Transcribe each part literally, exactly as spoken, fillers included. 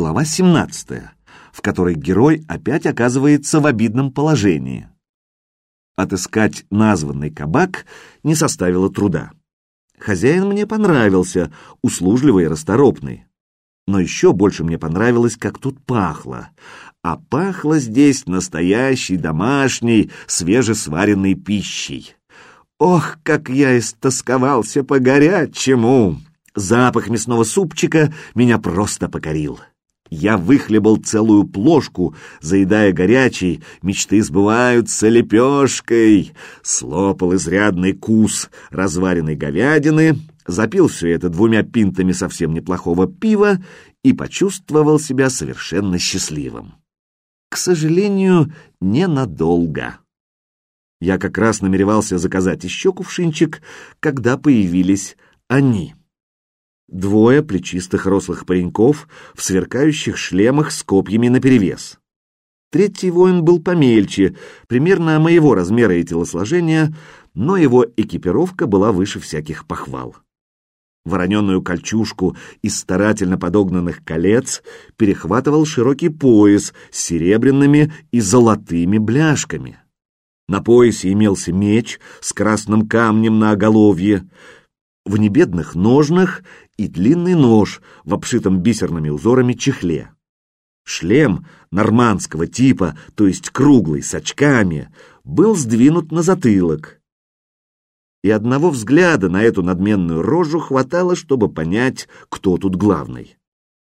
глава семнадцатая, в которой герой опять оказывается в обидном положении. Отыскать названный кабак не составило труда. Хозяин мне понравился, услужливый и расторопный. Но еще больше мне понравилось, как тут пахло. А пахло здесь настоящей, домашней, свежесваренной пищей. Ох, как я истосковался по горячему! Запах мясного супчика меня просто покорил. Я выхлебал целую плошку, заедая горячей, мечты сбываются лепешкой. Слопал изрядный кус разваренной говядины, запил все это двумя пинтами совсем неплохого пива и почувствовал себя совершенно счастливым. К сожалению, ненадолго. Я как раз намеревался заказать еще кувшинчик, когда появились они. Двое плечистых рослых пареньков в сверкающих шлемах с копьями наперевес. Третий воин был помельче, примерно моего размера и телосложения, но его экипировка была выше всяких похвал. Вороненую кольчужку из старательно подогнанных колец перехватывал широкий пояс с серебряными и золотыми бляшками. На поясе имелся меч с красным камнем на оголовье, в небедных ножнах и длинный нож в обшитом бисерными узорами чехле. Шлем нормандского типа, то есть круглый, с очками, был сдвинут на затылок. И одного взгляда на эту надменную рожу хватало, чтобы понять, кто тут главный.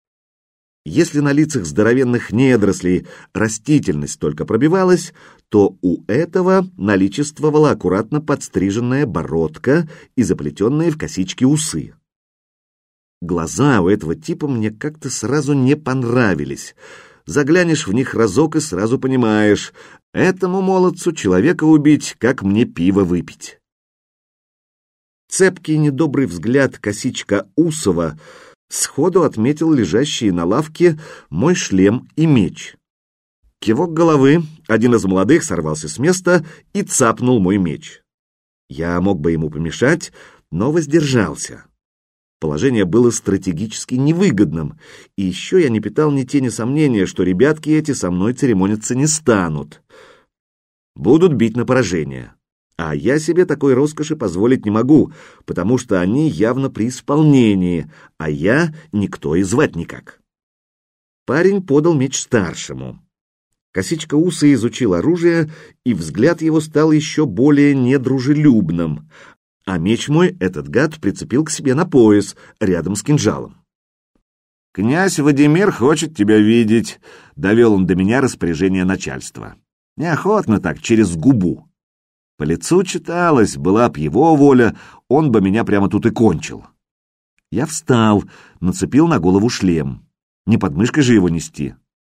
Если на лицах здоровенных недорослей растительность только пробивалась, то у этого наличествовала аккуратно подстриженная бородка и заплетенные в косички усы. Глаза у этого типа мне как-то сразу не понравились. Заглянешь в них разок и сразу понимаешь, этому молодцу человека убить, как мне пиво выпить. Цепкий недобрый взгляд косичка Усова сходу отметил лежащие на лавке мой шлем и меч. Кивок головы, один из молодых сорвался с места и цапнул мой меч. Я мог бы ему помешать, но воздержался. Положение было стратегически невыгодным, и еще я не питал ни тени сомнения, что ребятки эти со мной церемониться не станут. Будут бить на поражение. А я себе такой роскоши позволить не могу, потому что они явно при исполнении, а я никто и звать никак. Парень подал меч старшему. Косичка Уса изучил оружие, и взгляд его стал еще более недружелюбным, а меч мой этот гад прицепил к себе на пояс, рядом с кинжалом. «Князь Владимир хочет тебя видеть», — довел он до меня распоряжение начальства. Неохотно так, через губу. По лицу читалось, была б его воля, он бы меня прямо тут и кончил. Я встал, нацепил на голову шлем. Не под мышкой же его нести.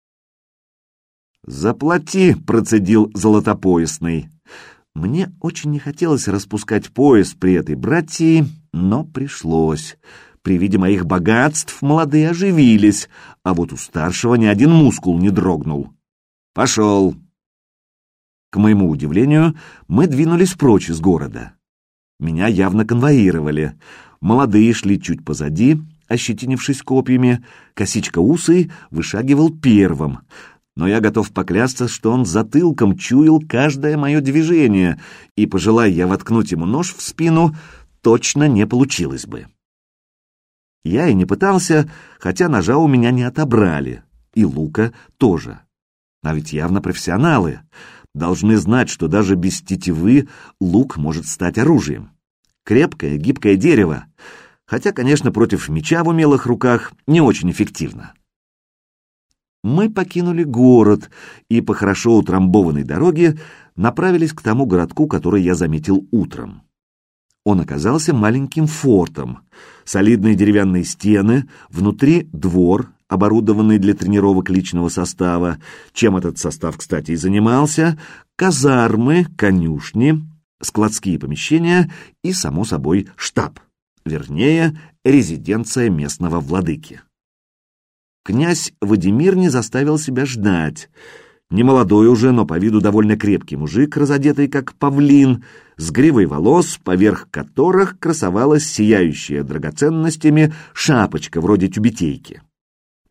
«Заплати», — процедил золотопоясный. Мне очень не хотелось распускать пояс при этой братии, но пришлось. При виде моих богатств молодые оживились, а вот у старшего ни один мускул не дрогнул. «Пошел». К моему удивлению, мы двинулись прочь из города. Меня явно конвоировали. Молодые шли чуть позади, ощетинившись копьями. Косичка Усый вышагивал первым. Но я готов поклясться, что он затылком чуял каждое мое движение, и, пожелая я воткнуть ему нож в спину, точно не получилось бы. Я и не пытался, хотя ножа у меня не отобрали, и лука тоже. А ведь явно профессионалы. Должны знать, что даже без тетивы лук может стать оружием. Крепкое, гибкое дерево, хотя, конечно, против меча в умелых руках не очень эффективно. Мы покинули город и по хорошо утрамбованной дороге направились к тому городку, который я заметил утром. Он оказался маленьким фортом. Солидные деревянные стены, внутри двор, оборудованный для тренировок личного состава, чем этот состав, кстати, и занимался, казармы, конюшни, складские помещения и, само собой, штаб, вернее, резиденция местного владыки. Князь Владимир не заставил себя ждать. Немолодой уже, но по виду довольно крепкий мужик, разодетый как павлин, с гривой волос, поверх которых красовалась сияющая драгоценностями шапочка вроде тюбетейки.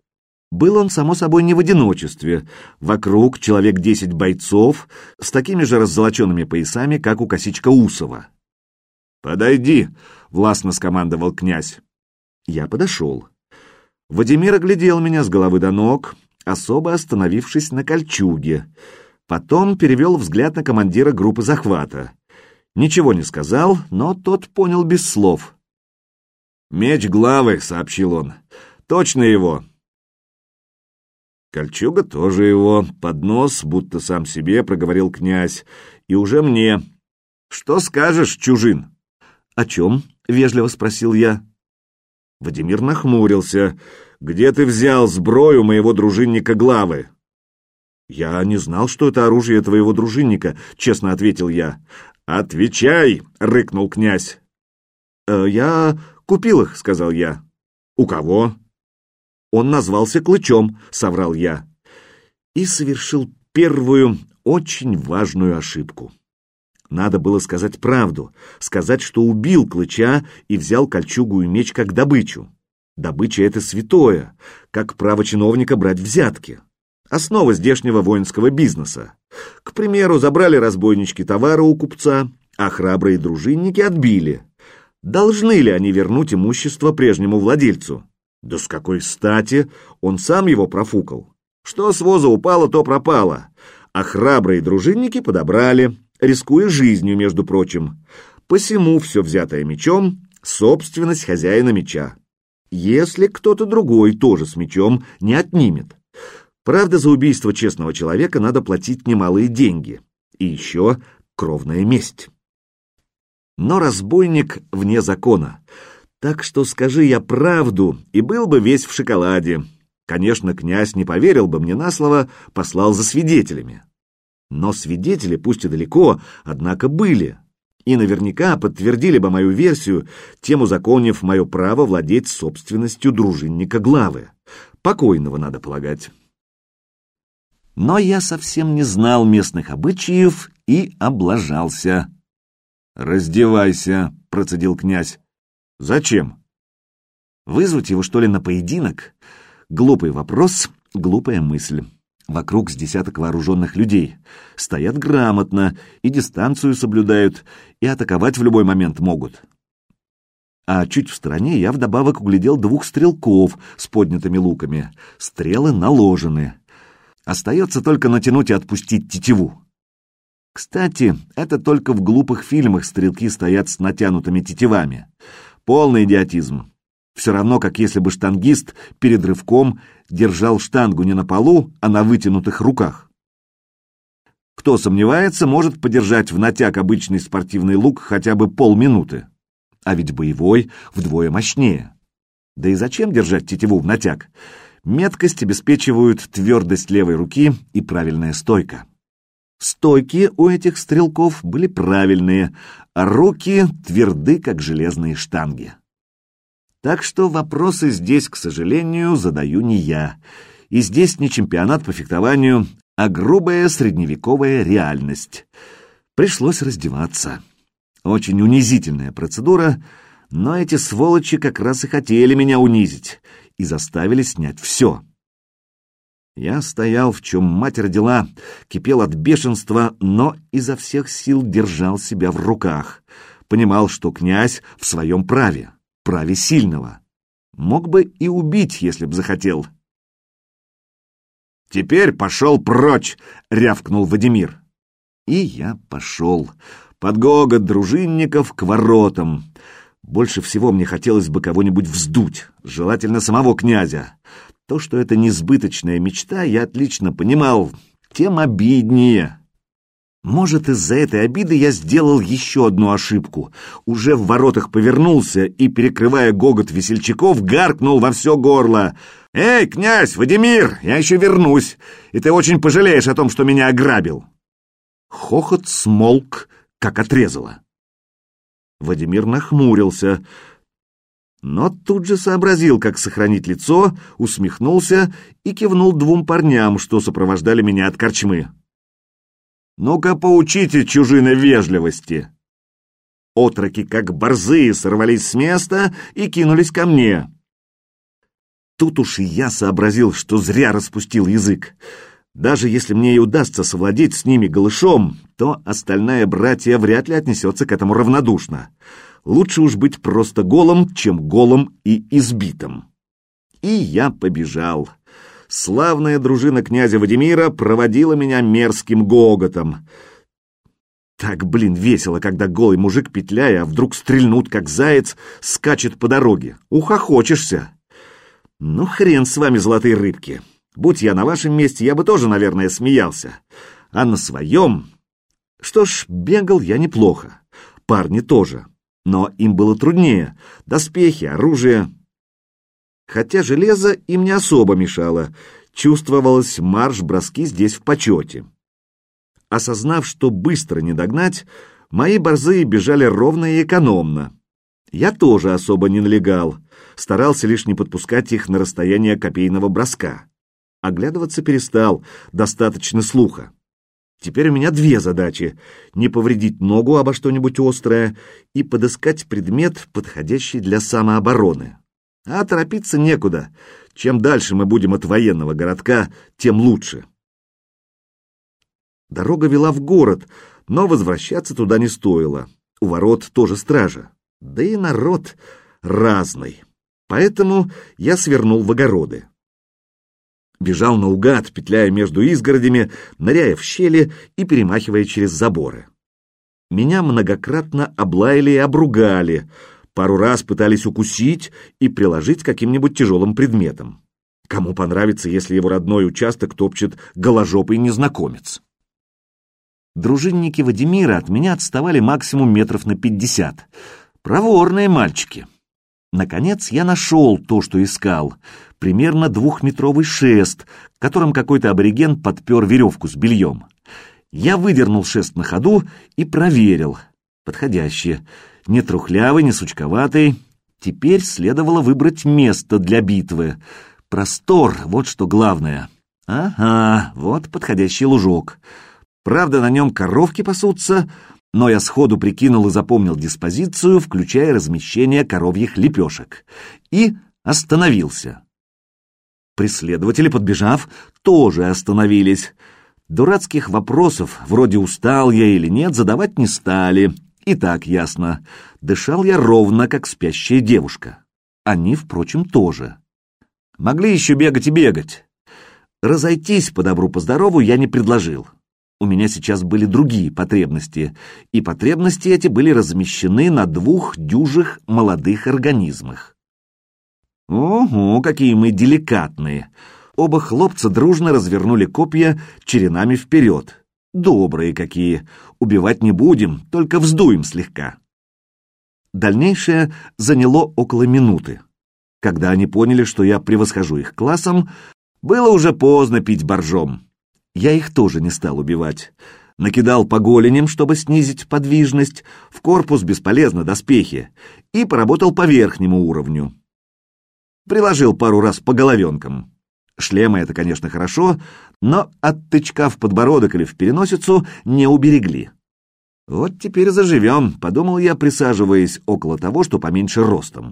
Был он, само собой, не в одиночестве. Вокруг человек десять бойцов с такими же раззолоченными поясами, как у Косичка-Усова. «Подойди!» — властно скомандовал князь. Я подошел. Владимир оглядел меня с головы до ног, особо остановившись на кольчуге. Потом перевел взгляд на командира группы захвата. Ничего не сказал, но тот понял без слов. «Меч Главы», — сообщил он. «Точно его». Кольчуга тоже его, под нос, будто сам себе, проговорил князь. И уже мне. «Что скажешь, чужин?» «О чем?» — вежливо спросил я. Владимир нахмурился. «Где ты взял сброю моего дружинника Главы?» «Я не знал, что это оружие твоего дружинника», — честно ответил я. «Отвечай!» — рыкнул князь. «Э, «Я купил их», — сказал я. «У кого?» «Он назвался Клычом», — соврал я. И совершил первую, очень важную ошибку. Надо было сказать правду, сказать, что убил Клыча и взял кольчугу и меч как добычу. Добыча — это святое, как право чиновника брать взятки. Основа здешнего воинского бизнеса. К примеру, забрали разбойнички товара у купца, а храбрые дружинники отбили. Должны ли они вернуть имущество прежнему владельцу? Да с какой стати? Он сам его профукал. Что с воза упало, то пропало. А храбрые дружинники подобрали, рискуя жизнью, между прочим. Посему все взятое мечом — собственность хозяина меча. Если кто-то другой тоже с мечом не отнимет. Правда, за убийство честного человека надо платить немалые деньги. И еще кровная месть. Но разбойник вне закона. Так что скажи я правду, и был бы весь в шоколаде. Конечно, князь не поверил бы мне на слово, послал за свидетелями. Но свидетели, пусть и далеко, однако были. И наверняка подтвердили бы мою версию, тем узаконив мое право владеть собственностью дружинника Главы. Покойного, надо полагать. Но я совсем не знал местных обычаев и облажался. «Раздевайся», — процедил князь. «Зачем?» Вызвать его, что ли, на поединок? Глупый вопрос, глупая мысль. Вокруг с десяток вооруженных людей. Стоят грамотно, и дистанцию соблюдают, и атаковать в любой момент могут. А чуть в стороне я вдобавок углядел двух стрелков с поднятыми луками. Стрелы наложены. Остается только натянуть и отпустить тетиву. Кстати, это только в глупых фильмах стрелки стоят с натянутыми тетивами. Полный идиотизм. Все равно, как если бы штангист перед рывком держал штангу не на полу, а на вытянутых руках. Кто сомневается, может подержать в натяг обычный спортивный лук хотя бы полминуты. А ведь боевой вдвое мощнее. Да и зачем держать тетиву в натяг? Меткость обеспечивают твердость левой руки и правильная стойка. Стойки у этих стрелков были правильные, а руки тверды, как железные штанги. Так что вопросы здесь, к сожалению, задаю не я. И здесь не чемпионат по фехтованию, а грубая средневековая реальность. Пришлось раздеваться. Очень унизительная процедура, но эти сволочи как раз и хотели меня унизить и заставили снять все. Я стоял, в чем мать родила, кипел от бешенства, но изо всех сил держал себя в руках. Понимал, что князь в своем праве, праве сильного. Мог бы и убить, если б захотел. «Теперь пошел прочь!» — рявкнул Владимир. И я пошел. Под гогот дружинников к воротам. Больше всего мне хотелось бы кого-нибудь вздуть, желательно самого князя. То, что это несбыточная мечта, я отлично понимал, тем обиднее. Может, из-за этой обиды я сделал еще одну ошибку. Уже в воротах повернулся и, перекрывая гогот весельчаков, гаркнул во все горло. «Эй, князь, Владимир, я еще вернусь, и ты очень пожалеешь о том, что меня ограбил!» Хохот смолк, как отрезало. Владимир нахмурился, но тут же сообразил, как сохранить лицо, усмехнулся и кивнул двум парням, что сопровождали меня от корчмы. «Ну-ка, поучите чужины вежливости!» Отроки, как борзые, сорвались с места и кинулись ко мне. Тут уж и я сообразил, что зря распустил язык. Даже если мне и удастся совладеть с ними голышом, то остальная братья вряд ли отнесется к этому равнодушно. Лучше уж быть просто голым, чем голым и избитым. И я побежал. Славная дружина князя Владимира проводила меня мерзким гоготом. Так, блин, весело, когда голый мужик, петляя, а вдруг стрельнут, как заяц, скачет по дороге. Ухохочешься. Ну, хрен с вами, золотые рыбки. Будь я на вашем месте, я бы тоже, наверное, смеялся. А на своем... Что ж, бегал я неплохо. Парни тоже. Но им было труднее. Доспехи, оружие... Хотя железо им не особо мешало. Чувствовалось, марш-броски здесь в почете. Осознав, что быстро не догнать, мои борзые бежали ровно и экономно. Я тоже особо не налегал, старался лишь не подпускать их на расстояние копейного броска. Оглядываться перестал, достаточно слуха. Теперь у меня две задачи — не повредить ногу обо что-нибудь острое и подыскать предмет, подходящий для самообороны. А торопиться некуда. Чем дальше мы будем от военного городка, тем лучше. Дорога вела в город, но возвращаться туда не стоило. У ворот тоже стража. Да и народ разный. Поэтому я свернул в огороды. Бежал наугад, петляя между изгородями, ныряя в щели и перемахивая через заборы. Меня многократно облаяли и обругали, пару раз пытались укусить и приложить каким-нибудь тяжелым предметом. Кому понравится, если его родной участок топчет голожопый незнакомец? Дружинники Владимира от меня отставали максимум метров на пятьдесят. Проворные мальчики. Наконец я нашел то, что искал. Примерно двухметровый шест, которым какой-то абориген подпер веревку с бельем. Я выдернул шест на ходу и проверил. Подходящее. Не трухлявый, не сучковатый. Теперь следовало выбрать место для битвы. Простор, вот что главное. Ага, вот подходящий лужок. Правда, на нем коровки пасутся, но я сходу прикинул и запомнил диспозицию, включая размещение коровьих лепешек. И остановился. Преследователи, подбежав, тоже остановились. Дурацких вопросов, вроде устал я или нет, задавать не стали. И так ясно. Дышал я ровно, как спящая девушка. Они, впрочем, тоже. Могли еще бегать и бегать. Разойтись по добру, по здорову я не предложил. У меня сейчас были другие потребности, и потребности эти были размещены на двух дюжих молодых организмах. Ого, какие мы деликатные! Оба хлопца дружно развернули копья черенами вперед. Добрые какие! Убивать не будем, только вздуем слегка. Дальнейшее заняло около минуты. Когда они поняли, что я превосхожу их классом, было уже поздно пить боржом. Я их тоже не стал убивать. Накидал по голеням, чтобы снизить подвижность, в корпус бесполезно доспехи, и поработал по верхнему уровню. Приложил пару раз по головенкам. Шлемы — это, конечно, хорошо, но от тычка в подбородок или в переносицу не уберегли. Вот теперь заживем, подумал я, присаживаясь около того, что поменьше ростом.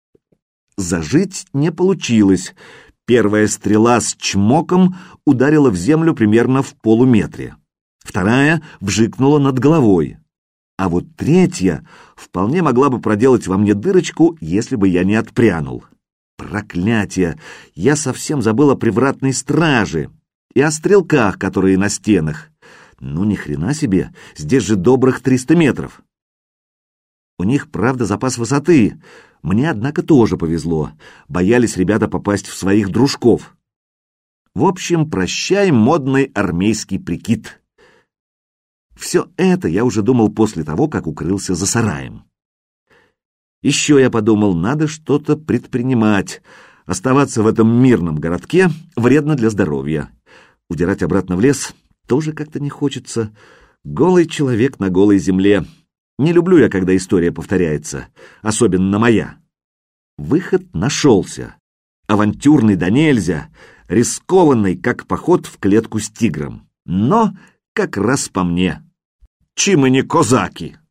Зажить не получилось. Первая стрела с чмоком ударила в землю примерно в полуметре. Вторая вжикнула над головой. А вот третья вполне могла бы проделать во мне дырочку, если бы я не отпрянул. Проклятие! Я совсем забыл о привратной страже и о стрелках, которые на стенах. Ну, ни хрена себе, здесь же добрых триста метров. У них, правда, запас высоты. Мне, однако, тоже повезло. Боялись ребята попасть в своих дружков. В общем, прощай модный армейский прикид. Все это я уже думал после того, как укрылся за сараем. Еще я подумал, надо что-то предпринимать. Оставаться в этом мирном городке вредно для здоровья. Удирать обратно в лес тоже как-то не хочется. Голый человек на голой земле. Не люблю я, когда история повторяется, особенно моя. Выход нашелся. Авантюрный да нельзя, рискованный, как поход в клетку с тигром. Но как раз по мне. Чи мы не козаки?